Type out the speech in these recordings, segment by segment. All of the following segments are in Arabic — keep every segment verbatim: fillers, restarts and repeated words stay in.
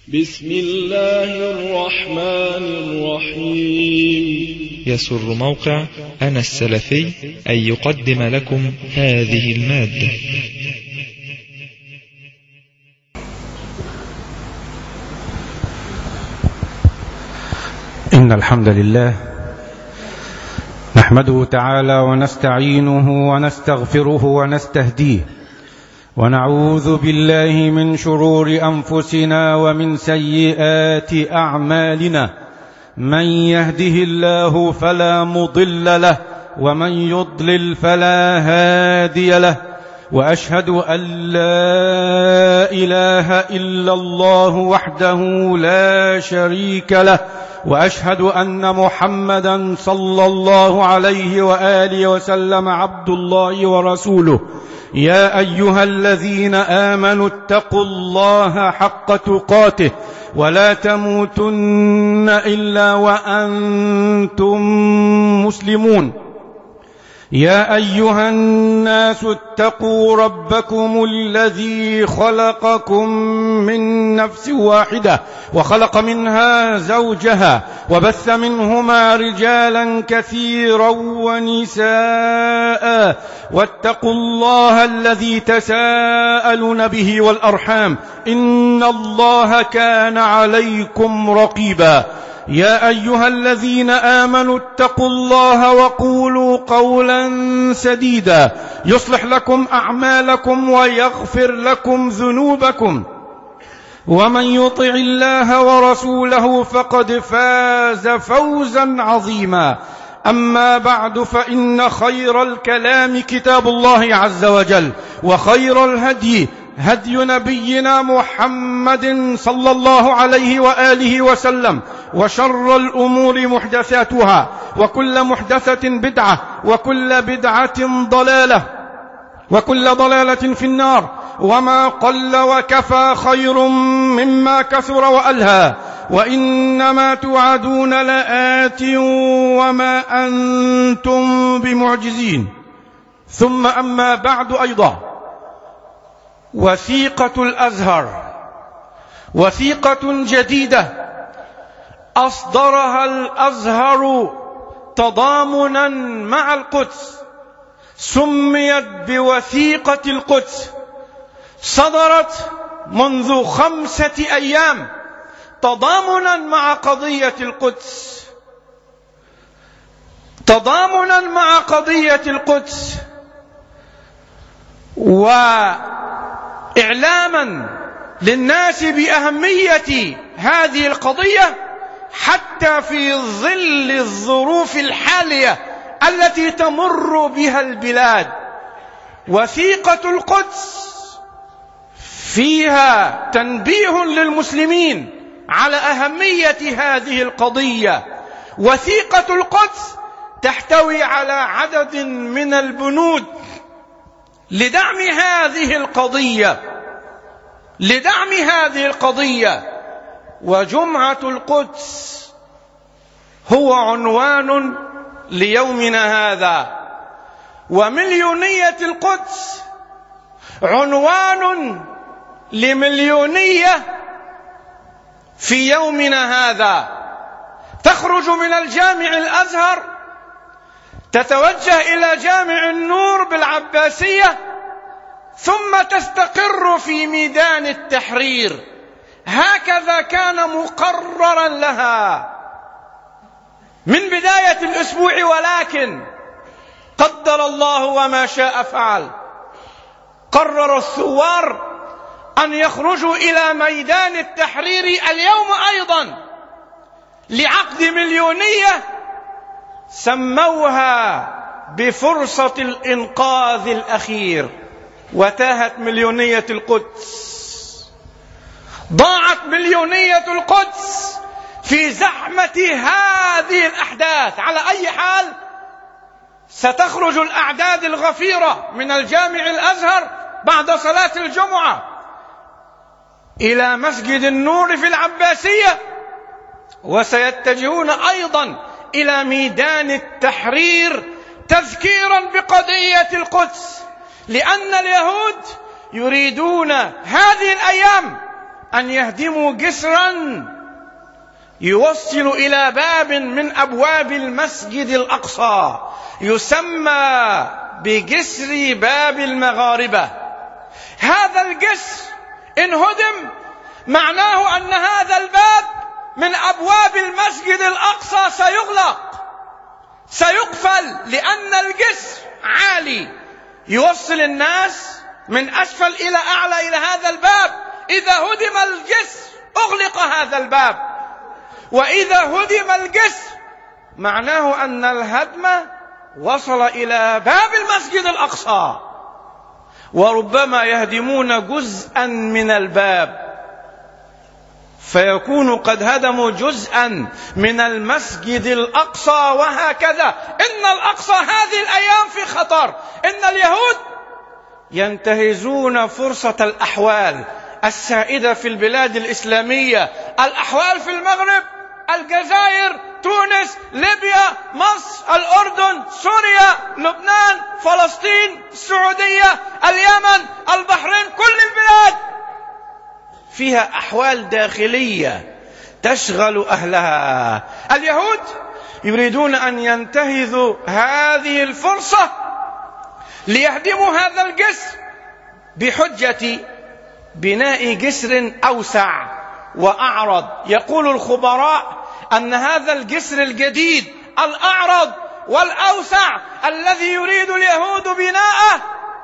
بسم الله الرحمن الرحيم. يسر موقع أنا السلفي أن يقدم لكم هذه المادة. إن الحمد لله نحمده تعالى ونستعينه ونستغفره ونستهديه، ونعوذ بالله من شرور أنفسنا ومن سيئات أعمالنا. من يهده الله فلا مضل له، ومن يضلل فلا هادي له، وأشهد أن لا إله إلا الله وحده لا شريك له، وأشهد أن محمدا صلى الله عليه وآله وسلم عبد الله ورسوله. يا أيها الذين آمنوا اتقوا الله حق تقاته ولا تموتن إلا وأنتم مسلمون. يا أيها الناس اتقوا ربكم الذي خلقكم من نفس واحدة وخلق منها زوجها وبث منهما رجالا كثيرا ونساء، واتقوا الله الذي تساءلون به والأرحام، إن الله كان عليكم رقيبا. يا أيها الذين آمنوا اتقوا الله وقولوا قولا سديدا يصلح لكم أعمالكم ويغفر لكم ذنوبكم، ومن يطع الله ورسوله فقد فاز فوزا عظيما. أما بعد، فإن خير الكلام كتاب الله عز وجل، وخير الهدي هدي نبينا محمد صلى الله عليه وآله وسلم، وشر الأمور محدثاتها، وكل محدثة بدعة، وكل بدعة ضلالة، وكل ضلالة في النار. وما قل وكفى خير مما كثر وألهى، وإنما توعدون لآت وما أنتم بمعجزين. ثم أما بعد، أيضا وثيقة الأزهر وثيقة جديدة أصدرها الأزهر تضامنا مع القدس، سميت بوثيقة القدس، صدرت منذ خمسة أيام تضامنا مع قضية القدس، تضامنا مع قضية القدس، وإعلاما للناس بأهمية هذه القضية، حتى في ظل الظروف الحالية التي تمر بها البلاد. وثيقة القدس فيها تنبيه للمسلمين على أهمية هذه القضية. وثيقة القدس تحتوي على عدد من البنود لدعم هذه القضية لدعم هذه القضية وجمعة القدس هو عنوان ليومنا هذا، ومليونية القدس عنوان لمليونية في يومنا هذا. تخرج من الجامع الأزهر تتوجه إلى جامع النور بالعباسية، ثم تستقر في ميدان التحرير. هكذا كان مقررا لها من بداية الأسبوع، ولكن قدر الله وما شاء فعل. قرر الثوار أن يخرجوا إلى ميدان التحرير اليوم أيضا لعقد مليونية سموها بفرصة الإنقاذ الأخير، وتاهت مليونية القدس. ضاعت مليونية القدس في زحمة هذه الأحداث. على أي حال، ستخرج الأعداد الغفيرة من الجامع الأزهر بعد صلاة الجمعة إلى مسجد النور في العباسية، وسيتجهون أيضا إلى ميدان التحرير تذكيرا بقضية القدس، لأن اليهود يريدون هذه الأيام أن يهدموا جسرا يوصل إلى باب من أبواب المسجد الأقصى يسمى بجسر باب المغاربة. هذا الجسر إن هدم معناه أن هذا الباب من أبواب المسجد الأقصى سيغلق، سيقفل، لأن الجسر عالي يوصل الناس من أسفل إلى أعلى إلى هذا الباب. إذا هدم الجسر أغلق هذا الباب، وإذا هدم الجسر معناه أن الهدم وصل إلى باب المسجد الأقصى، وربما يهدمون جزءا من الباب فيكون قد هدموا جزءا من المسجد الأقصى، وهكذا. إن الأقصى هذه الأيام في خطر. إن اليهود ينتهزون فرصة الأحوال السائدة في البلاد الإسلامية، الأحوال في المغرب، الجزائر، تونس، ليبيا، مصر، الأردن، سوريا، لبنان، فلسطين، السعودية، اليمن، البحرين، كل البلاد فيها أحوال داخلية تشغل أهلها. اليهود يريدون أن ينتهزوا هذه الفرصة ليهدموا هذا الجسر بحجة بناء جسر أوسع وأعرض. يقول الخبراء أن هذا الجسر الجديد الأعرض والأوسع الذي يريد اليهود بناءه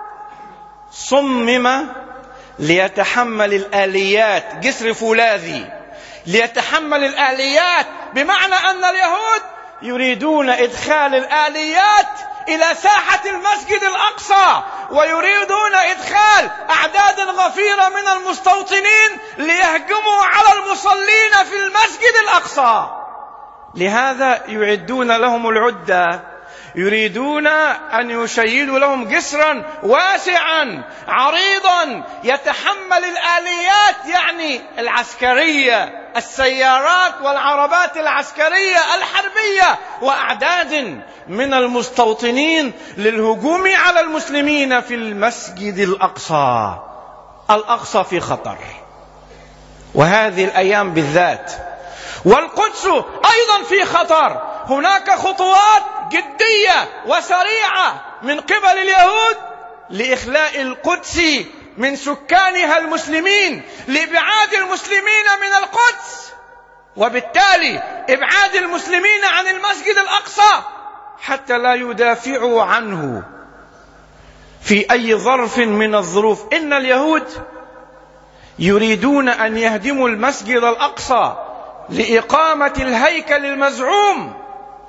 صمم ليتحمل الآليات، جسر فولاذي ليتحمل الآليات، بمعنى أن اليهود يريدون إدخال الآليات إلى ساحة المسجد الأقصى، ويريدون إدخال أعداد غفيرة من المستوطنين ليهجموا على المصلين في المسجد الأقصى. لهذا يعدون لهم العدة، يريدون أن يشيدوا لهم جسرا واسعا عريضا يتحمل الآليات، يعني العسكرية، السيارات والعربات العسكرية الحربية، وأعداد من المستوطنين للهجوم على المسلمين في المسجد الأقصى. الأقصى في خطر، وهذه الأيام بالذات. والقدس أيضا في خطر. هناك خطوات جدية وسريعة من قبل اليهود لإخلاء القدس من سكانها المسلمين، لإبعاد المسلمين من القدس، وبالتالي إبعاد المسلمين عن المسجد الأقصى حتى لا يدافعوا عنه في أي ظرف من الظروف. إن اليهود يريدون أن يهدموا المسجد الأقصى لإقامة الهيكل المزعوم.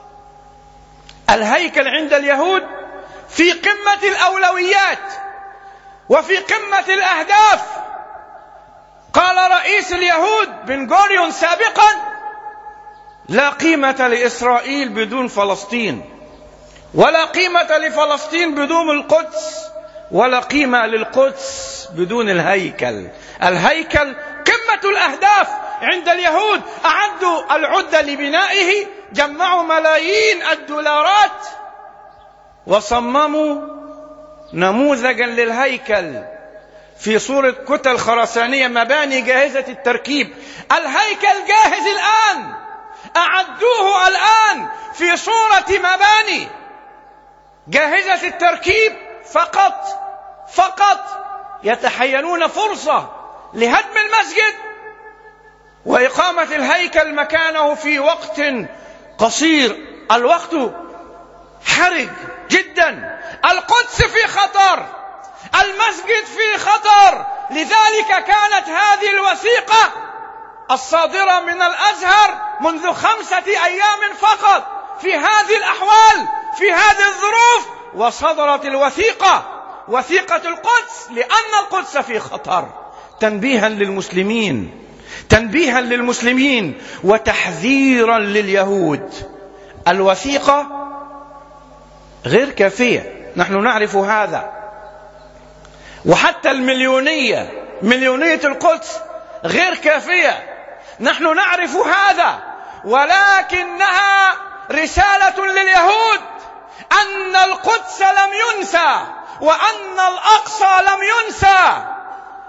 الهيكل عند اليهود في قمة الأولويات وفي قمة الأهداف. قال رئيس اليهود بن غوريون سابقا: لا قيمة لإسرائيل بدون فلسطين، ولا قيمة لفلسطين بدون القدس، ولا قيمة للقدس بدون الهيكل. الهيكل قمة الأهداف عند اليهود. أعدوا العدة لبنائه، جمعوا ملايين الدولارات وصمموا نموذجا للهيكل في صورة كتل خرسانية، مباني جاهزة التركيب. الهيكل جاهز الآن، أعدوه الآن في صورة مباني جاهزة التركيب، فقط فقط يتحينون فرصة لهدم المسجد وإقامة الهيكل مكانه في وقت قصير. الوقت حرج جدا. القدس في خطر، المسجد في خطر. لذلك كانت هذه الوثيقة الصادرة من الأزهر منذ خمسة أيام فقط في هذه الأحوال، في هذه الظروف، وصدرت الوثيقة، وثيقة القدس، لأن القدس في خطر، تنبيها للمسلمين، تنبيها للمسلمين وتحذيرا لليهود. الوثيقة غير كافية، نحن نعرف هذا. وحتى المليونية، مليونية القدس غير كافية، نحن نعرف هذا. ولكنها رسالة لليهود أن القدس لم ينسى، وأن الأقصى لم ينسى.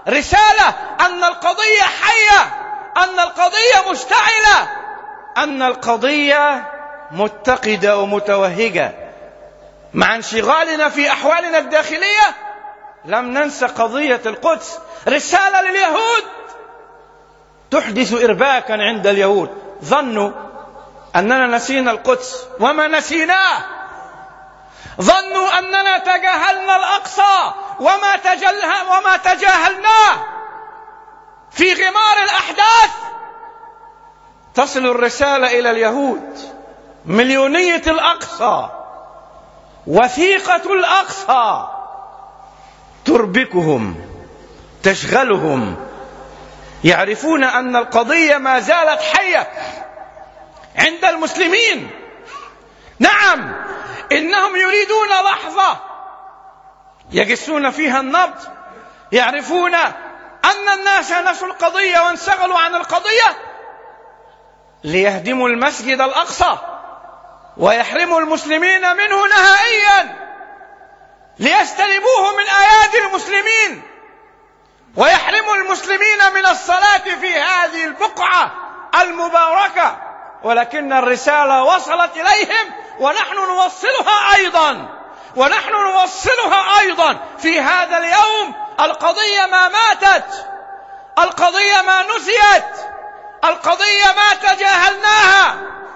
رسالة أن القضية حية، أن القضية مشتعلة، أن القضية متقدة ومتوهجة. مع انشغالنا في أحوالنا الداخلية لم ننسى قضية القدس، رسالة لليهود تحدث إرباكا عند اليهود. ظنوا أننا نسينا القدس وما نسيناه، ظنوا أننا تجاهلنا الأقصى وما, تجله وما تجاهلناه. في غمار الأحداث تصل الرسالة إلى اليهود، مليونية الأقصى، وثيقة الأقصى تربكهم، تشغلهم، يعرفون أن القضية ما زالت حية عند المسلمين. نعم، إنهم يريدون لحظة يجسون فيها النبض، يعرفون أن الناس نسوا القضية وانشغلوا عن القضية ليهدموا المسجد الأقصى ويحرموا المسلمين منه نهائيا، ليستلبوه من أيادي المسلمين ويحرموا المسلمين من الصلاة في هذه البقعة المباركة. ولكن الرسالة وصلت إليهم ونحن نوصلها أيضا، ونحن نوصلها أيضا في هذا اليوم. القضية ما ماتت، القضية ما نسيت، القضية ما تجاهلناها.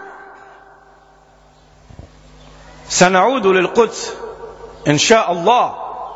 سنعود للقدس إن شاء الله،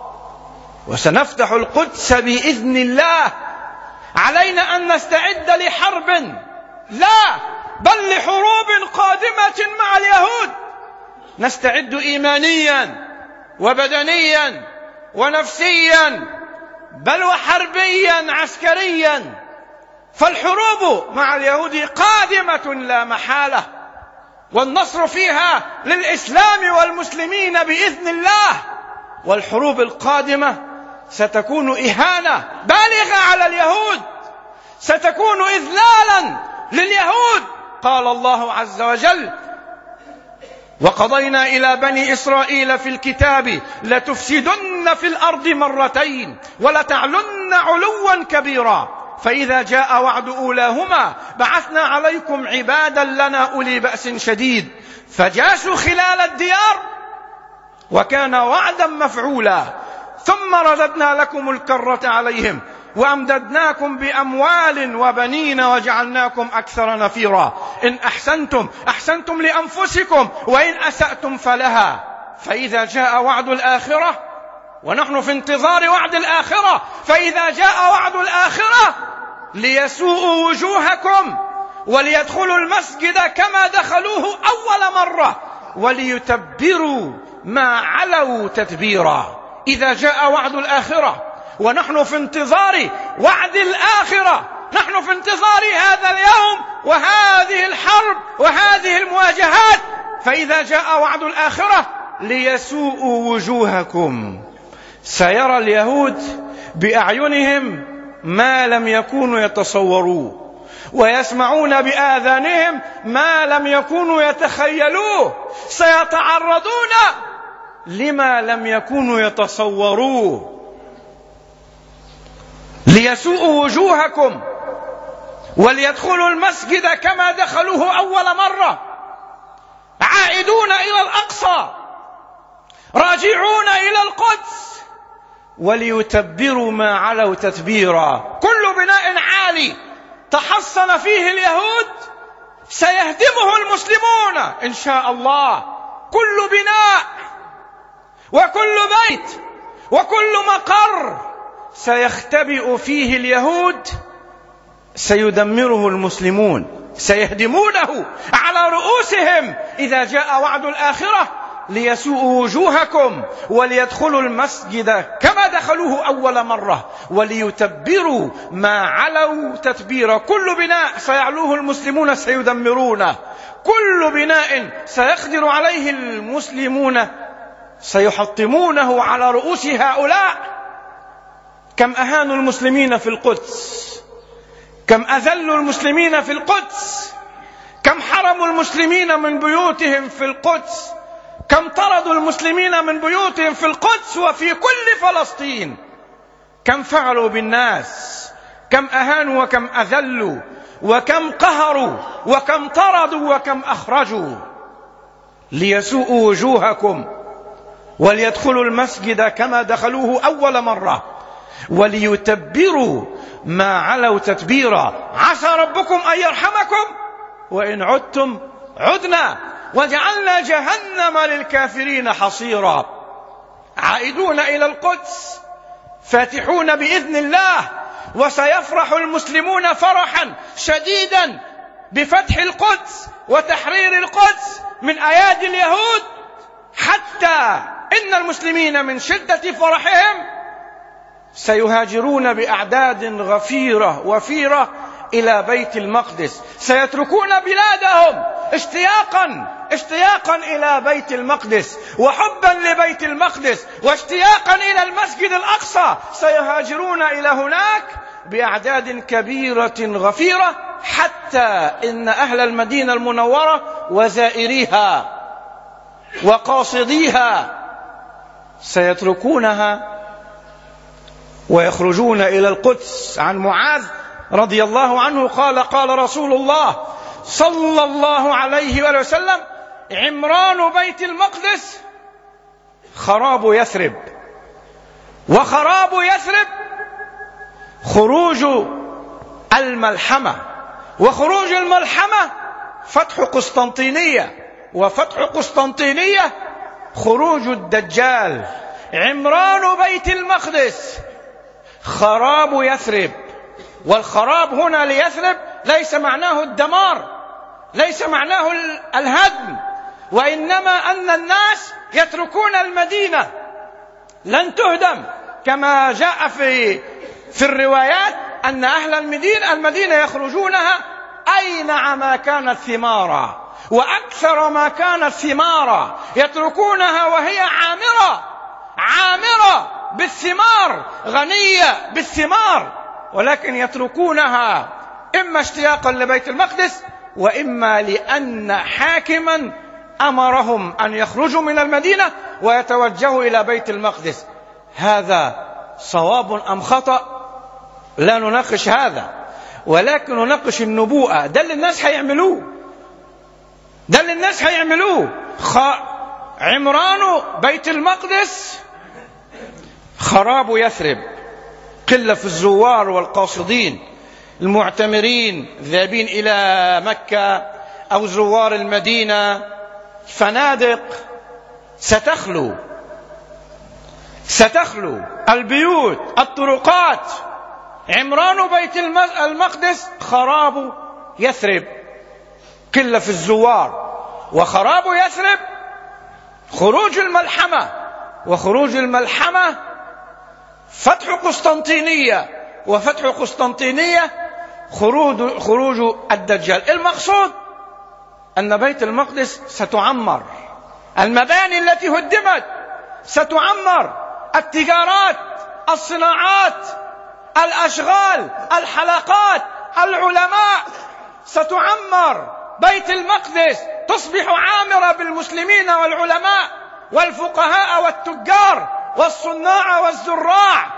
وسنفتح القدس بإذن الله. علينا أن نستعد لحرب، لا بل لحروب قادمة مع اليهود. نستعد إيمانيا وبدنيا ونفسيا، بل وحربيا عسكريا، فالحروب مع اليهود قادمة لا محالة، والنصر فيها للإسلام والمسلمين بإذن الله. والحروب القادمة ستكون إهانة بالغة على اليهود، ستكون إذلالا لليهود. قال الله عز وجل: وقضينا إلى بني إسرائيل في الكتاب لتفسدن في الأرض مرتين ولتعلن علوا كبيرا فإذا جاء وعد أولاهما بعثنا عليكم عبادا لنا أولي بأس شديد فجاسوا خلال الديار وكان وعدا مفعولا ثم رددنا لكم الكرة عليهم وأمددناكم بأموال وبنين وجعلناكم أكثر نفيرا إن أحسنتم أحسنتم لأنفسكم وإن أسأتم فلها فإذا جاء وعد الآخرة، ونحن في انتظار وعد الآخرة، فإذا جاء وعد الآخرة ليسوءوا وجوهكم وليدخلوا المسجد كما دخلوه أول مرة وليتبروا ما علوا تتبيرا. إذا جاء وعد الآخرة ونحن في انتظار وعد الآخرة، نحن في انتظار هذا اليوم وهذه الحرب وهذه المواجهات، فإذا جاء وعد الآخرة ليسوءوا وجوهكم. سيرى اليهود بأعينهم ما لم يكونوا يتصوروه، ويسمعون بآذانهم ما لم يكونوا يتخيلوه، سيتعرضون لما لم يكونوا يتصوروه. ليسوءوا وجوهكم وليدخلوا المسجد كما دخلوه أول مرة، عائدون إلى الأقصى، راجعون إلى القدس، وليتبروا ما علوا تتبيرا. كل بناء عالي تحصن فيه اليهود سيهدمه المسلمون إن شاء الله. كل بناء وكل بيت وكل مقر سيختبئ فيه اليهود سيدمره المسلمون، سيهدمونه على رؤوسهم. إذا جاء وعد الآخرة ليسوءوا وجوهكم وليدخلوا المسجد كما دخلوه أول مرة وليتبروا ما علوا تتبيرا. كل بناء سيعلوه المسلمون سيدمرونه، كل بناء سيقدر عليه المسلمون سيحطمونه على رؤوس هؤلاء. كم أهانوا المسلمين في القدس، كم أذلوا المسلمين في القدس، كم حرموا المسلمين من بيوتهم في القدس، كم طردوا المسلمين من بيوتهم في القدس وفي كل فلسطين. كم فعلوا بالناس، كم أهانوا وكم أذلوا، وكم قهروا وكم طردوا وكم أخرجوا، ليسوءوا وجوهكم وليدخلوا المسجد كما دخلوه أول مرة وليتبروا ما علوا تتبيرا، عسى ربكم أن يرحمكم وإن عدتم عدنا وجعلنا جهنم للكافرين حصيرا. عائدون إلى القدس فاتحون بإذن الله، وسيفرح المسلمون فرحا شديدا بفتح القدس وتحرير القدس من أيادي اليهود، حتى إن المسلمين من شدة فرحهم سيهاجرون بأعداد غفيرة وفيرة إلى بيت المقدس، سيتركون بلادهم اشتياقا اشتياقا إلى بيت المقدس وحبا لبيت المقدس واشتياقا إلى المسجد الأقصى، سيهاجرون إلى هناك بأعداد كبيرة غفيرة، حتى إن أهل المدينة المنورة وزائريها وقاصديها سيتركونها ويخرجون إلى القدس. عن معاذ رضي الله عنه قال قال رسول الله صلى الله عليه وسلم: عمران بيت المقدس خراب يثرب، وخراب يثرب خروج الملحمة، وخروج الملحمة فتح قسطنطينية، وفتح قسطنطينية خروج الدجال. عمران بيت المقدس خراب يثرب، والخراب هنا ليثرب ليس معناه الدمار، ليس معناه الهدم، وإنما أن الناس يتركون المدينة لن تهدم، كما جاء في في الروايات أن أهل المدينة المدينة يخرجونها أينع ما كانت ثمارا وأكثر ما كانت ثمارا، يتركونها وهي عامرة عامرة بالثمار، غنية بالثمار، ولكن يتركونها إما اشتياقا لبيت المقدس، وإما لأن حاكما أمرهم أن يخرجوا من المدينة ويتوجهوا إلى بيت المقدس. هذا صواب أم خطأ؟ لا نناقش هذا، ولكن نناقش النبوءة. ده اللي الناس هيعملوه، ده اللي الناس هيعملوه. خ... عمران بيت المقدس خراب يثرب، قلة في الزوار والقاصدين، المعتمرين ذاهبين إلى مكة أو زوار المدينة، فنادق ستخلو ستخلو البيوت، الطرقات. عمران بيت المقدس خراب يثرب، قلة في الزوار، وخراب يثرب خروج الملحمة، وخروج الملحمة فتح قسطنطينية، وفتح قسطنطينية خروج خروج الدجال. المقصود أن بيت المقدس ستعمر، المباني التي هدمت ستعمر، التجارات، الصناعات، الأشغال، الحلقات، العلماء ستعمر. بيت المقدس تصبح عامرة بالمسلمين والعلماء والفقهاء والتجار والصناع والزراع،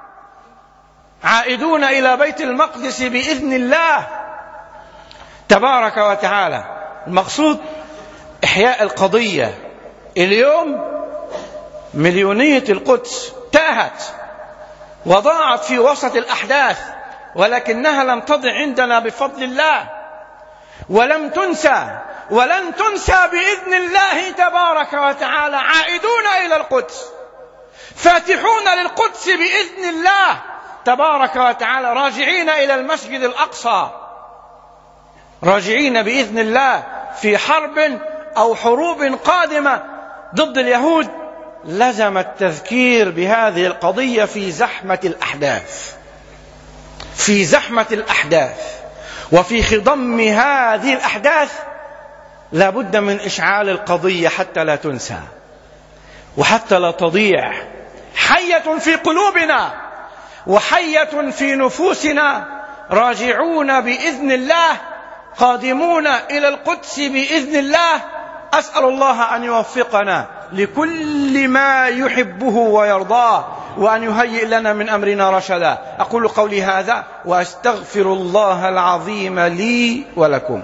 عائدون إلى بيت المقدس بإذن الله تبارك وتعالى. المقصود إحياء القضية. اليوم مليونية القدس تاهت وضاعت في وسط الأحداث، ولكنها لم تضع عندنا بفضل الله، ولم تنسى ولن تنسى بإذن الله تبارك وتعالى. عائدون إلى القدس، فاتحون للقدس بإذن الله تبارك وتعالى، راجعين إلى المسجد الأقصى، راجعين بإذن الله في حرب أو حروب قادمة ضد اليهود. لزم التذكير بهذه القضية في زحمة الأحداث، في زحمة الأحداث وفي خضم هذه الأحداث لا بد من إشعال القضية حتى لا تنسى وحتى لا تضيع. حية في قلوبنا وحية في نفوسنا، راجعون بإذن الله، قادمون إلى القدس بإذن الله. أسأل الله أن يوفقنا لكل ما يحبه ويرضاه، وأن يهيئ لنا من أمرنا رشدا. أقول قولي هذا وأستغفر الله العظيم لي ولكم.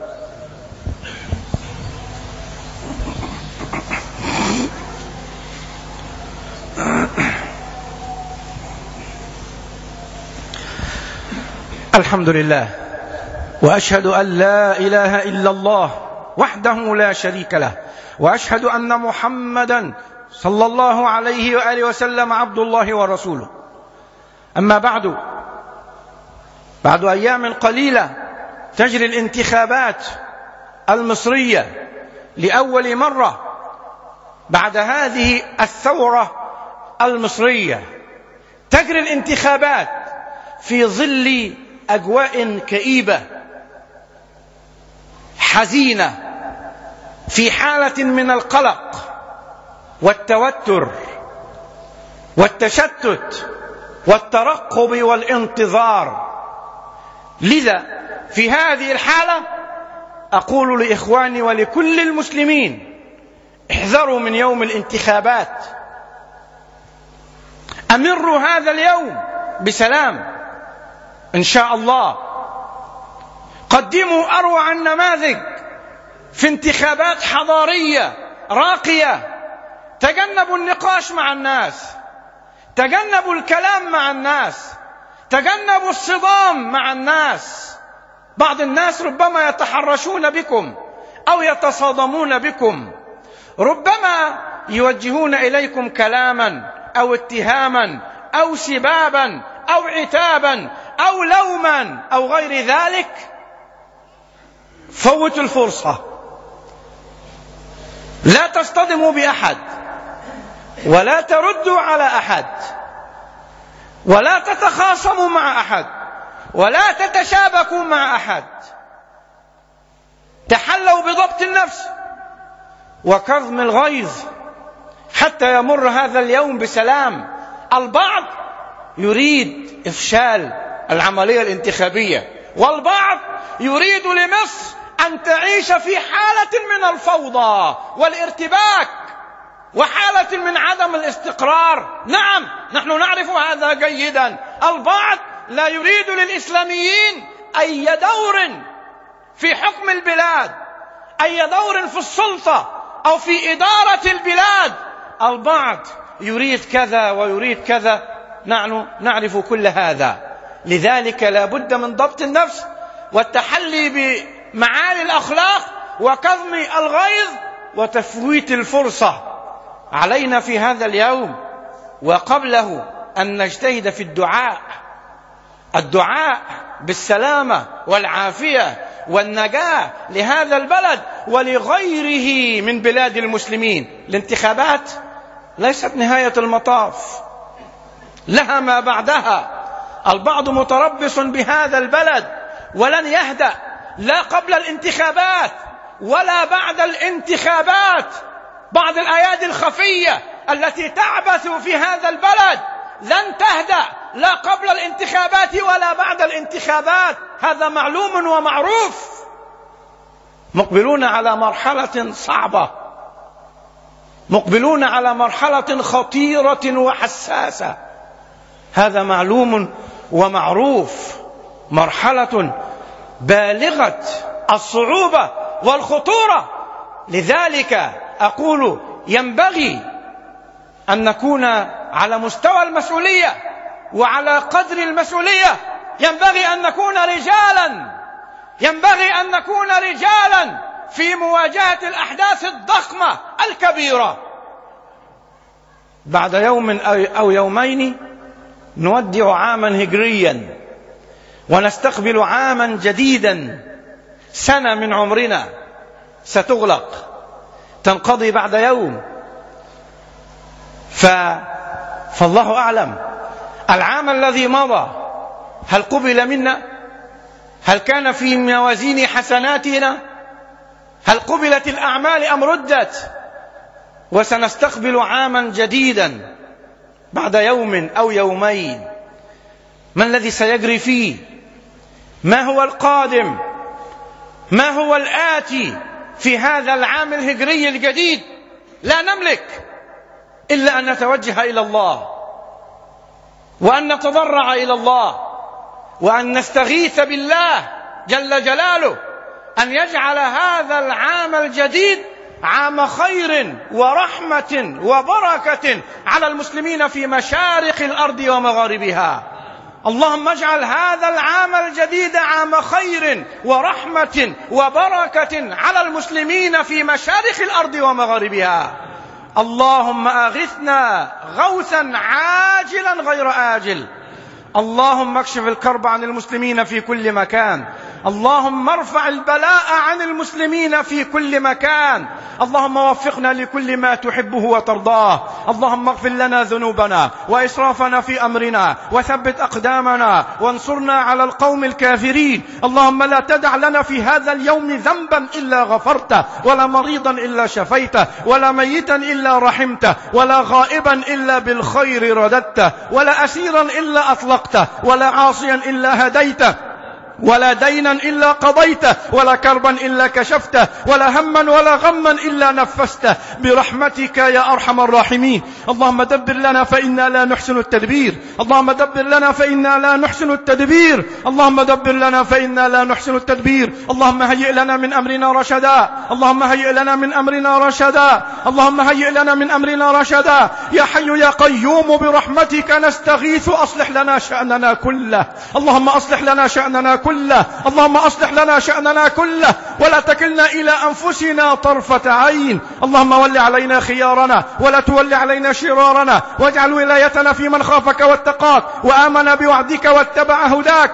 الحمد لله، وأشهد أن لا إله إلا الله وحده لا شريك له، وأشهد أن محمدا صلى الله عليه وآله وسلم عبد الله ورسوله. أما بعد، بعد أيام قليلة تجري الانتخابات المصرية لأول مرة بعد هذه الثورة المصرية. تجري الانتخابات في ظل أجواء كئيبة حزينة، في حالة من القلق والتوتر والتشتت والترقب والانتظار. لذا في هذه الحالة أقول لإخواني ولكل المسلمين: احذروا من يوم الانتخابات، أمروا هذا اليوم بسلام إن شاء الله. قدموا أروع النماذج في انتخابات حضارية راقية. تجنبوا النقاش مع الناس، تجنبوا الكلام مع الناس، تجنبوا الصدام مع الناس. بعض الناس ربما يتحرشون بكم أو يتصادمون بكم، ربما يوجهون إليكم كلاما أو اتهاما أو سبابا أو عتابا أو لوما أو غير ذلك. فوتوا الفرصة، لا تصطدموا بأحد، ولا تردوا على أحد، ولا تتخاصموا مع أحد، ولا تتشابكوا مع أحد. تحلوا بضبط النفس وكظم الغيظ حتى يمر هذا اليوم بسلام. البعض يريد إفشال العملية الانتخابية، والبعض يريد لمصر أن تعيش في حالة من الفوضى والارتباك وحالة من عدم الاستقرار. نعم، نحن نعرف هذا جيدا. البعض لا يريد للإسلاميين أي دور في حكم البلاد، أي دور في السلطة أو في إدارة البلاد. البعض يريد كذا ويريد كذا، نحن نعرف كل هذا. لذلك لا بد من ضبط النفس والتحلي بمعالي الأخلاق وكظم الغيظ وتفويت الفرصة. علينا في هذا اليوم وقبله أن نجتهد في الدعاء، الدعاء بالسلامة والعافية والنجاة لهذا البلد ولغيره من بلاد المسلمين. الانتخابات ليست نهاية المطاف، لها ما بعدها. البعض متربص بهذا البلد ولن يهدأ، لا قبل الانتخابات ولا بعد الانتخابات. بعض الأيادي الخفية التي تعبث في هذا البلد لن تهدأ، لا قبل الانتخابات ولا بعد الانتخابات. هذا معلوم ومعروف. مقبلون على مرحلة صعبة، مقبلون على مرحلة خطيرة وحساسة، هذا معلوم ومعروف. مرحلة بالغة الصعوبة والخطورة. لذلك أقول ينبغي أن نكون على مستوى المسؤولية وعلى قدر المسؤولية. ينبغي أن نكون رجالا، ينبغي أن نكون رجالا في مواجهة الأحداث الضخمة الكبيرة. بعد يوم أو يومين نودع عاما هجريا ونستقبل عاما جديدا. سنة من عمرنا ستغلق، تنقضي بعد يوم. ف... فالله أعلم العام الذي مضى هل قبل منا؟ هل كان في موازين حسناتنا؟ هل قبلت الأعمال أم ردت؟ وسنستقبل عاما جديدا بعد يوم أو يومين. ما الذي سيجري فيه؟ ما هو القادم؟ ما هو الآتي في هذا العام الهجري الجديد؟ لا نملك إلا أن نتوجه إلى الله وأن نتضرع إلى الله وأن نستغيث بالله جل جلاله أن يجعل هذا العام الجديد عام خير ورحمة وبركة على المسلمين في مشارق الأرض ومغاربها. اللهم اجعل هذا العام الجديد عام خير ورحمة وبركة على المسلمين في مشارق الأرض ومغاربها. اللهم أغثنا غوثا عاجلا غير آجل. اللهم اكشف الكرب عن المسلمين في كل مكان. اللهم ارفع البلاء عن المسلمين في كل مكان. اللهم وفقنا لكل ما تحبه وترضاه. اللهم اغفر لنا ذنوبنا وإسرافنا في أمرنا وثبت أقدامنا وانصرنا على القوم الكافرين. اللهم لا تدع لنا في هذا اليوم ذنبا إلا غفرته، ولا مريضا إلا شفيته، ولا ميتا إلا رحمته، ولا غائبا إلا بالخير رددته، ولا أسيرا إلا أطلقته، ولا عاصيا إلا هديته، ولا دينا إلا قضيته، ولا كربا إلا كشفته، ولا هما ولا غما إلا نفسته برحمتك يا أرحم الراحمين. اللهم دبر لنا فإنا لا نحسن التدبير. اللهم دبر لنا فإنا لا نحسن التدبير. اللهم دبر لنا فإنا لا نحسن التدبير. اللهم هيئ لنا من أمرنا رشدا. اللهم هيئ لنا من أمرنا رشدا. اللهم هيئ لنا من أمرنا رشدا. يا حي يا قيوم برحمتك نستغيث، أصلح لنا شأننا كله. اللهم أصلح لنا شأننا كله. اللهم أصلح لنا شأننا كله، ولا تكلنا إلى أنفسنا طرفة عين. اللهم ول علينا خيارنا ولا تول علينا شرارنا، واجعل ولايتنا في من خافك واتقاك وآمن بوعدك واتبع هداك.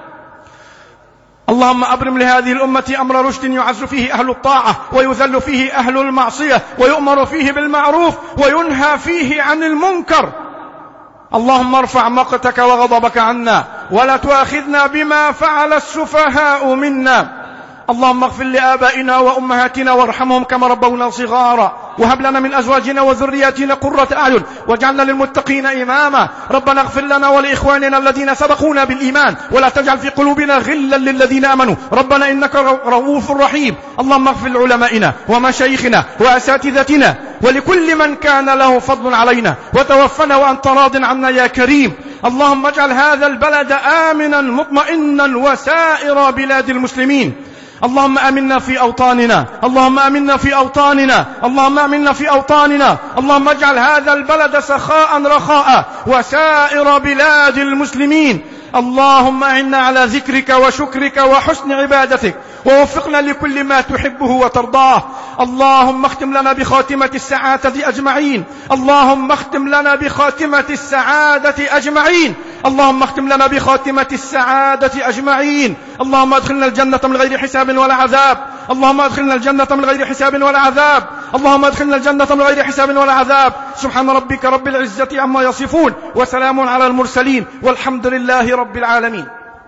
اللهم أبرم لهذه الأمة أمر رشد يعز فيه أهل الطاعة ويذل فيه أهل المعصية، ويؤمر فيه بالمعروف وينهى فيه عن المنكر. اللهم ارفع مقتك وغضبك عنا، ولا تؤاخذنا بما فعل السفهاء منا. اللهم اغفر لآبائنا وأمهاتنا وارحمهم كما ربونا صغارا، وهب لنا من أزواجنا وذرياتنا قرة أعين واجعلنا للمتقين إماما. ربنا اغفر لنا ولإخواننا الذين سبقونا بالإيمان، ولا تجعل في قلوبنا غلا للذين آمنوا ربنا إنك رؤوف رحيم. اللهم اغفر لعلمائنا ومشايخنا وأساتذتنا ولكل من كان له فضل علينا، وتوفنا وأنت راض عنا يا كريم. اللهم اجعل هذا البلد آمنا مطمئنا وسائر بلاد المسلمين. اللهم آمنا في أوطاننا. اللهم آمنا في أوطاننا. اللهم آمنا في أوطاننا. اللهم اجعل هذا البلد سخاء رخاء وسائر بلاد المسلمين. اللهم أعنا على ذكرك وشكرك وحسن عبادتك، ووفقنا لكل ما تحبه وترضاه. اللهم اختم لنا بخاتمة السعادة أجمعين. اللهم اختم لنا بخاتمة السعادة أجمعين. اللهم اختم لنا بخاتمة السعادة أجمعين. اللهم ادخلنا الجنة من غير حساب ولا عذاب. اللهم ادخلنا الجنة من غير حساب ولا عذاب. اللهم ادخلنا الجنة من غير حساب ولا عذاب. سبحان ربك رب العزة عما يصفون، وسلام على المرسلين، والحمد لله رب العالمين.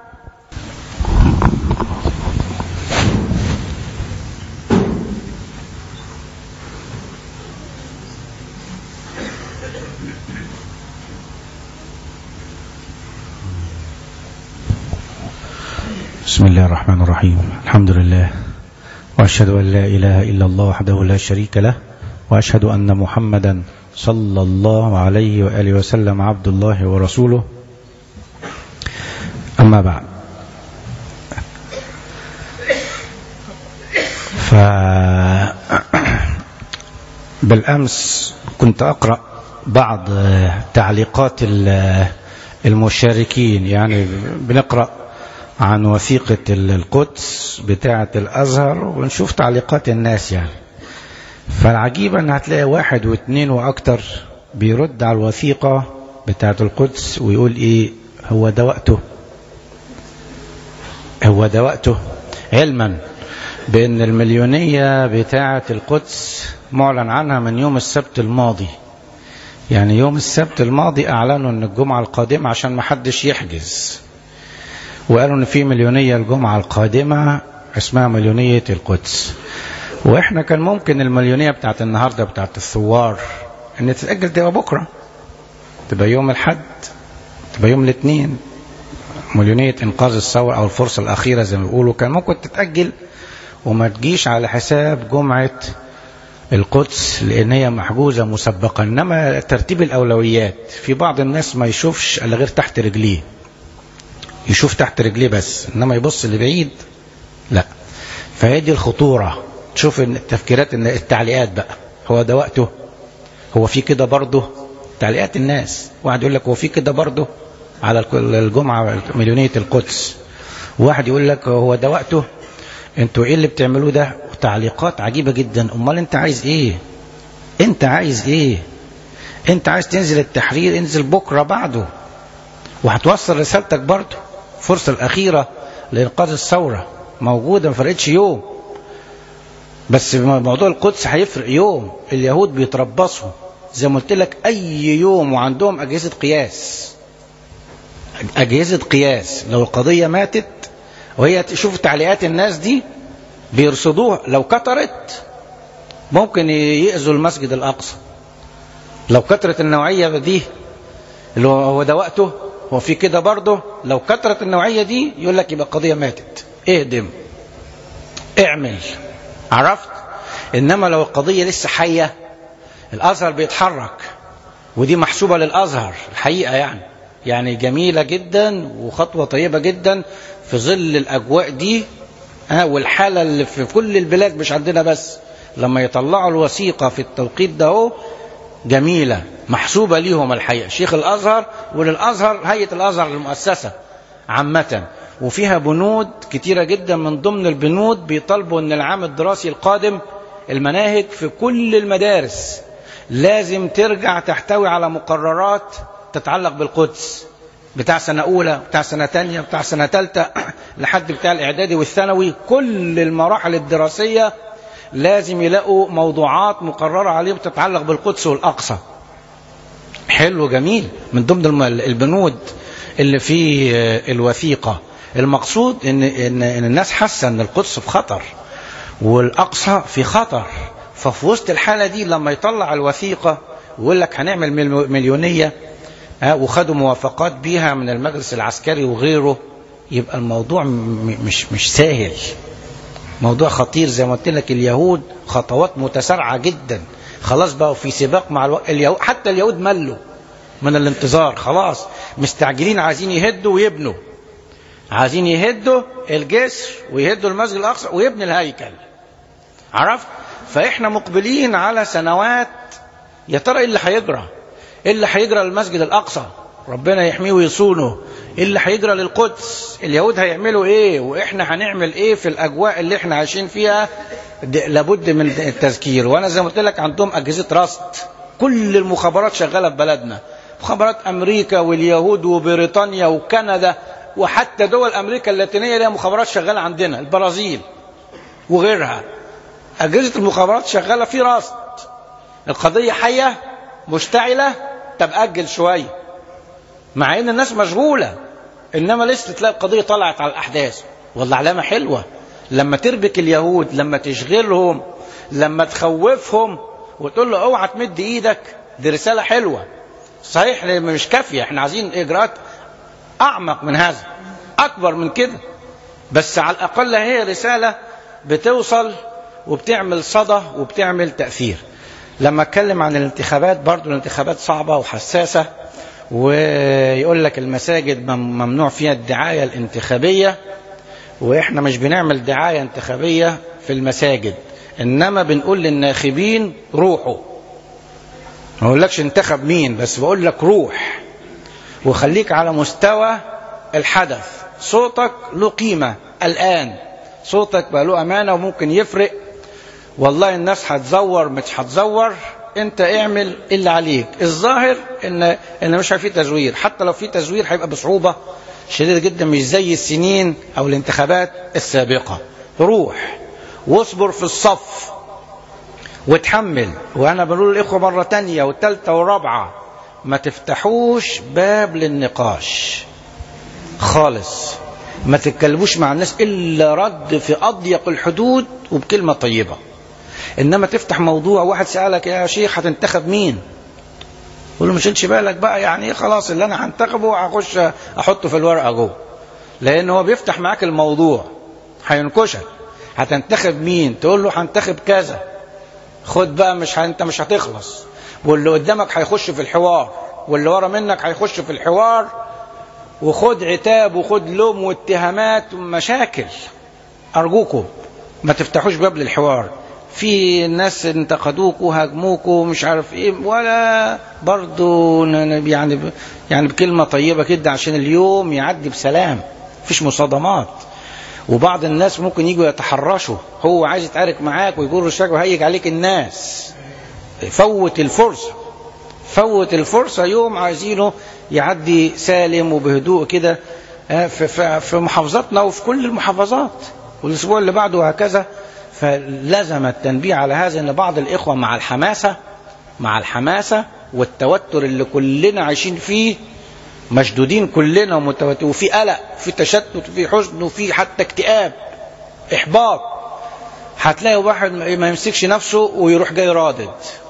بسم الله الرحمن الرحيم. الحمد لله، وأشهد أن لا إله إلا الله وحده لا شريك له، وأشهد أن محمدا صلى الله عليه وآله وسلم عبد الله ورسوله. أما بعد، فبالأمس كنت أقرأ بعض تعليقات المشاركين، يعني بنقرأ عن وثيقة القدس بتاعة الأزهر ونشوف تعليقات الناس، يعني فالعجيب أن هتلاقي واحد واثنين وأكتر بيرد على الوثيقة بتاعة القدس ويقول إيه؟ هو ده وقته، هو ده وقته، علما بأن المليونية بتاعة القدس معلن عنها من يوم السبت الماضي. يعني يوم السبت الماضي أعلنوا أن الجمعة القادمة عشان ما حدش يحجز، وقالوا ان في مليونية الجمعة القادمة اسمها مليونية القدس. واحنا كان ممكن المليونية بتاعت النهاردة بتاعت الثوار ان تتأجل تبقى بكرة، تبقى يوم الحد، تبقى يوم الاثنين. مليونية انقاذ الثورة او الفرصة الاخيرة زي ما بيقولوا كان ممكن تتأجل وما تجيش على حساب جمعة القدس لان هي محجوزة مسبقا. انما ترتيب الاولويات في بعض الناس ما يشوفش الا غير تحت رجليه، يشوف تحت رجليه بس، انما يبص لبعيد لا. فهي دي الخطورة. تشوف التفكيرات، ان التعليقات بقى، هو ده وقته، هو في كده برضه تعليقات الناس. واحد يقول لك هو في كده برضه على الجمعة مليونية القدس، واحد يقول لك هو ده وقته، انتوا ايه اللي بتعملوه ده؟ تعليقات عجيبة جدا. امال انت عايز ايه؟ انت عايز ايه؟ انت عايز تنزل التحرير، انزل بكرة بعده وهتوصل رسالتك برضه. الفرصة الأخيرة لإنقاذ الثورة موجودة، ما فرقتش يوم. بس موضوع القدس هيفرق يوم. اليهود بيتربصوا زي ما قلت لك أي يوم، وعندهم أجهزة قياس، أجهزة قياس. لو القضية ماتت وهي تشوف تعليقات الناس دي بيرصدوها، لو كترت ممكن يأذوا المسجد الأقصى. لو كترت النوعية دي اللي هو ده وقته، هو في كده برضه، لو كترت النوعية دي يقول لك يبقى القضية ماتت، اهدم، اعمل، عرفت؟ انما لو القضية لسه حية، الازهر بيتحرك، ودي محسوبة للازهر الحقيقة، يعني يعني جميلة جدا وخطوة طيبة جدا في ظل الاجواء دي. ها، والحالة اللي في كل البلاد مش عندنا بس، لما يطلعوا الوثيقة في التوقيت ده هو جميلة محسوبة ليهم الحقيقة، شيخ الازهر وللازهر، هيئة الازهر المؤسسة عامة، وفيها بنود كتيرة جدا. من ضمن البنود بيطالبوا ان العام الدراسي القادم المناهج في كل المدارس لازم ترجع تحتوي على مقررات تتعلق بالقدس، بتاع سنة أولى، بتاع سنة تانية، بتاع سنة تالتة، لحد بتاع الإعدادي والثانوي. كل المراحل الدراسية لازم يلاقوا موضوعات مقررة عليهم تتعلق بالقدس والأقصى. حلو، جميل. من ضمن البنود اللي في الوثيقة المقصود إن, إن, إن الناس حاسة إن القدس في خطر والأقصى في خطر. ففي وسط الحالة دي لما يطلع الوثيقة ويقول لك هنعمل مليونية، ها، وخدوا موافقات بيها من المجلس العسكري وغيره، يبقى الموضوع مش مش سهل، موضوع خطير. زي ما قلت لك اليهود خطوات متسارعة جدا، خلاص بقوا في سباق مع الو... اليهود. حتى اليهود ملوا من الانتظار، خلاص مستعجلين، عايزين يهدوا ويبنوا، عايزين يهدوا الجسر ويهدوا المسجد الأقصى ويبني الهيكل، عرفت؟ فإحنا مقبلين على سنوات، يا ترى إيه اللي هيجرى؟ إيه اللي هيجرى للمسجد الأقصى؟ ربنا يحميه ويصونه. إيه اللي هيجرى للقدس؟ اليهود هيعملوا إيه؟ وإحنا هنعمل إيه في الأجواء اللي إحنا عايشين فيها؟ لابد من التذكير. وأنا زي ما قلت لك عندهم أجهزة رصد، كل المخابرات شغالة في بلدنا، مخابرات أمريكا واليهود وبريطانيا وكندا، وحتى دول أمريكا اللاتينية لها مخابرات شغالة عندنا، البرازيل وغيرها. أجهزة المخابرات شغالة في رصد. القضية حية مشتعلة، طب أجل شوية، مع ان الناس مشغولة، انما لسه تلاقي القضية طلعت على الاحداث. والله علامة حلوة لما تربك اليهود، لما تشغلهم، لما تخوفهم وتقول له اوعى تمد ايدك، دي رسالة حلوة. صحيح مش كافية، احنا عايزين اجراءات اعمق من هذا، اكبر من كده، بس على الاقل هي رسالة بتوصل وبتعمل صدى وبتعمل تأثير. لما اتكلم عن الانتخابات، برضو الانتخابات صعبة وحساسة، ويقول لك المساجد ممنوع فيها الدعاية الانتخابية، وإحنا مش بنعمل دعاية انتخابية في المساجد، إنما بنقول للناخبين روحوا. ما أقولكش انتخب مين، بس بقول لك روح وخليك على مستوى الحدث. صوتك له قيمة الآن، صوتك بقى له أمانة وممكن يفرق. والله الناس هتزور مش هتزور، انت اعمل اللي عليك. الظاهر ان ان مش في تزوير، حتى لو في تزوير هيبقى بصعوبة شديدة جدا، مش زي السنين او الانتخابات السابقة. روح واصبر في الصف وتحمل. وانا بقول للاخوة مرة تانية والتالتة والرابعة، ما تفتحوش باب للنقاش خالص، ما تتكلموش مع الناس الا رد في اضيق الحدود وبكلمة طيبة. انما تفتح موضوع، واحد سألك يا شيخ هتنتخب مين، قول له مش تشيلش بالك بقى، يعني خلاص اللي انا هنتخبه هخش احطه في الورقه جوه، لان هو بيفتح معاك الموضوع هينكشك. هتنتخب مين؟ تقول له هنتخب كذا، خد بقى، مش ه... انت مش هتخلص، واللي قدامك هيخش في الحوار، واللي ورا منك هيخش في الحوار، وخد عتاب وخد لوم واتهامات ومشاكل. أرجوكم ما تفتحوش باب للحوار. في ناس انتقدوك وهاجموك ومش عارف ايه، ولا برضو يعني يعني بكلمة طيبة كده عشان اليوم يعدي بسلام، مفيش مصادمات. وبعض الناس ممكن يجوا يتحرشوا، هو عايز يتعارك معاك ويقول رشاك وهيج عليك الناس. فوت الفرصة، فوت الفرصة، يوم عايزينه يعدي سالم وبهدوء كده في محافظاتنا وفي كل المحافظات، والأسبوع اللي بعده وهكذا. فلازم التنبيه على هذا، ان بعض الإخوة مع الحماسة مع الحماسة والتوتر اللي كلنا عايشين فيه، مشدودين كلنا ومتوتر، وفي قلق، في تشتت، وفي حزن، وفي حتى اكتئاب، إحباط. هتلاقي واحد ما يمسكش نفسه ويروح جاي رادد.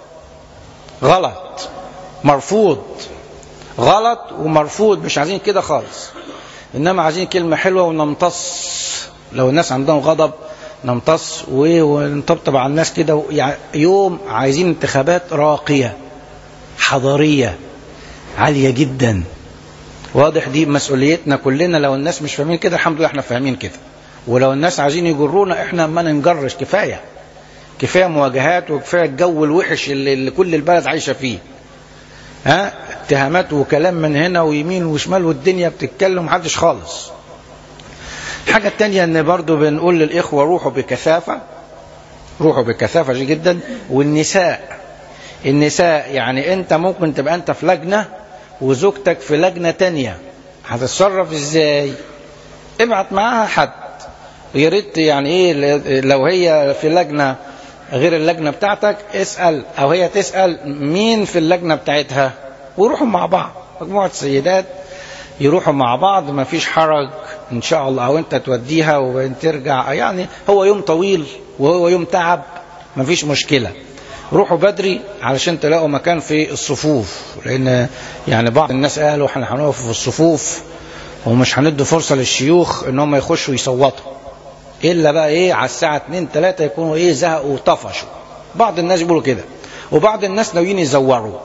غلط، مرفوض، غلط ومرفوض. مش عايزين كده خالص، إنما عايزين كلمة حلوة ونمتص. لو الناس عندهم غضب نمتص ونطبطب على الناس كده. يوم عايزين انتخابات راقية حضارية عالية جدا. واضح؟ دي مسؤوليتنا كلنا. لو الناس مش فاهمين كده، الحمد لله احنا فاهمين كده. ولو الناس عايزين يجرونا، احنا ما ننجرش. كفاية كفاية مواجهات، وكفاية الجو الوحش اللي, اللي كل البلد عايشة فيه. ها، اتهامات وكلام من هنا ويمين وشمال، والدنيا بتتكلم محدش خالص. الحاجة التانية ان برضو بنقول للإخوة روحوا بكثافة، روحوا بكثافة جدا. والنساء النساء يعني انت ممكن تبقى انت في لجنة وزوجتك في لجنة تانية، هتتصرف ازاي؟ ابعت معاها حد، يا ريت يعني ايه لو هي في لجنة غير اللجنة بتاعتك اسأل، او هي تسأل مين في اللجنة بتاعتها، وروحوا مع بعض. مجموعة سيدات يروحوا مع بعض، ما فيش حرج ان شاء الله. او انت توديها وانت ترجع، يعني هو يوم طويل وهو يوم تعب، ما فيش مشكلة. روحوا بدري علشان تلاقوا مكان في الصفوف، لان يعني بعض الناس قالوا احنا هنقف في الصفوف ومش هندي فرصة للشيوخ ان هم يخشوا يصوتوا، الا بقى ايه على الساعة اتنين تلاتة يكونوا ايه زهقوا وطفشوا. بعض الناس يقولوا كده، وبعض الناس ناويين يزوروا.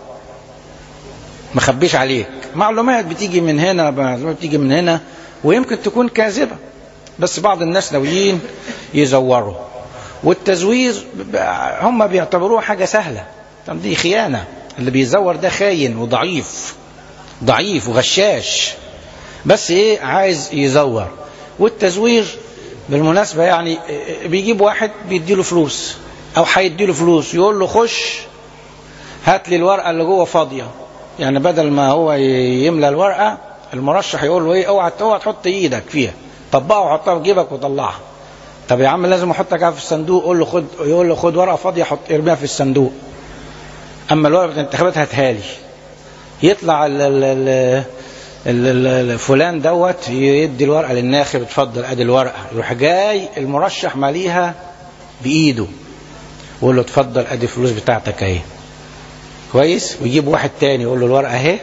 ما خبيش عليك، معلومات بتيجي من هنا، معلومات بتيجي من هنا، ويمكن تكون كاذبة، بس بعض الناس ناويين يزوروا. والتزوير هم بيعتبروها حاجة سهلة، دي خيانة. اللي بيزور ده خاين وضعيف، ضعيف وغشاش، بس ايه عايز يزور. والتزوير بالمناسبة يعني بيجيب واحد بيديله فلوس او هيديله فلوس، يقول له خش هات لي الورقة اللي جوه فاضية. يعني بدل ما هو يملى الورقة، المرشح يقول له ايه اوعى اوعى تحط ايدك فيها، طبقها وحطها في جيبك وطلعها. طب يا عم لازم احطها في الصندوق، قول له خد، يقول له خد ورقة فاضية حط ارميها في الصندوق. اما الورقة بتاعت الانتخابات هاتها لي. يطلع ال ال ال فلان دوت يدي الورقة للناخب، اتفضل ادي الورقة. يروح جاي المرشح ماليها بايده، يقول له اتفضل ادي الفلوس بتاعتك اهي. كويس. ويجيب واحد تاني يقول له الورقة اهي،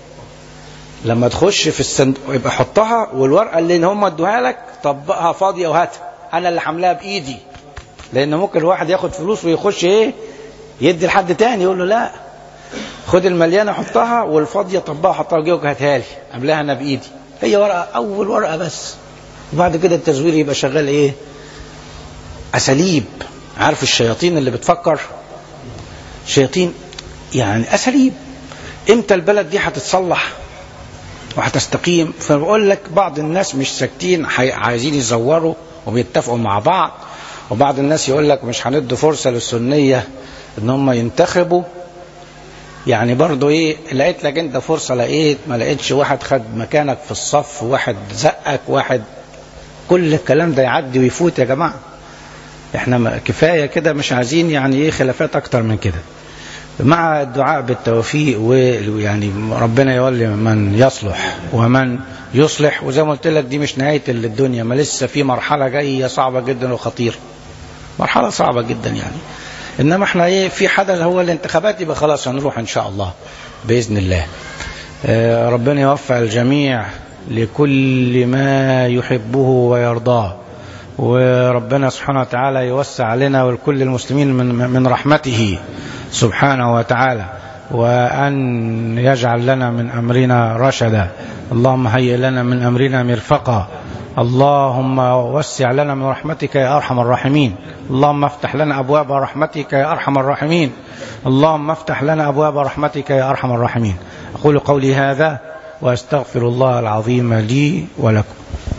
لما تخش في الصندوق يبقى حطها، والورقة اللي هم ادوها لك طبقها فاضية وهاتها، انا اللي حملها بايدي. لان ممكن الواحد ياخد فلوس ويخش ايه يدي لحد تاني، يقول له لا خد المليانة حطها، والفاضية طبقها حطها جيبك هاتها لي، عملها انا بايدي. هي ورقة، اول ورقة بس. وبعد كده التزوير يبقى شغال ايه اساليب. عارف الشياطين اللي بتفكر، شياطين يعني اساليب. امتى البلد دي هتتصلح وهتستقيم؟ فبقول لك بعض الناس مش ساكتين، عايزين يزوروا وبيتفقوا مع بعض. وبعض الناس يقول لك مش هندي فرصة للسنية ان هم ينتخبوا. يعني برضو ايه، لقيت لك انت فرصة لقيت، ما لقيتش واحد خد مكانك في الصف، واحد زقك، واحد. كل الكلام ده يعدي ويفوت يا جماعة. احنا كفاية كده، مش عايزين يعني ايه خلافات اكتر من كده. مع الدعاء بالتوفيق، ويعني ربنا يولي من يصلح ومن يصلح. وزي ما قلت لك دي مش نهاية الدنيا، ما لسه في مرحلة جاية صعبة جدا وخطيرة، مرحلة صعبة جدا يعني. انما احنا ايه في حدث هو الانتخابات، يبقى خلاص هنروح ان شاء الله بإذن الله. آه ربنا يوفق الجميع لكل ما يحبه ويرضاه. وربنا سبحانه وتعالى يوسع علينا ولكل المسلمين من من رحمته سبحانه وتعالى، وأن يجعل لنا من أمرنا رشدا. اللهم هيئ لنا من أمرنا مرفقا. اللهم وسع لنا من رحمتك يا أرحم الراحمين. اللهم افتح لنا أبواب رحمتك يا أرحم الراحمين. اللهم افتح لنا أبواب رحمتك يا أرحم الراحمين. أقول قولي هذا وأستغفر الله العظيم لي ولكم.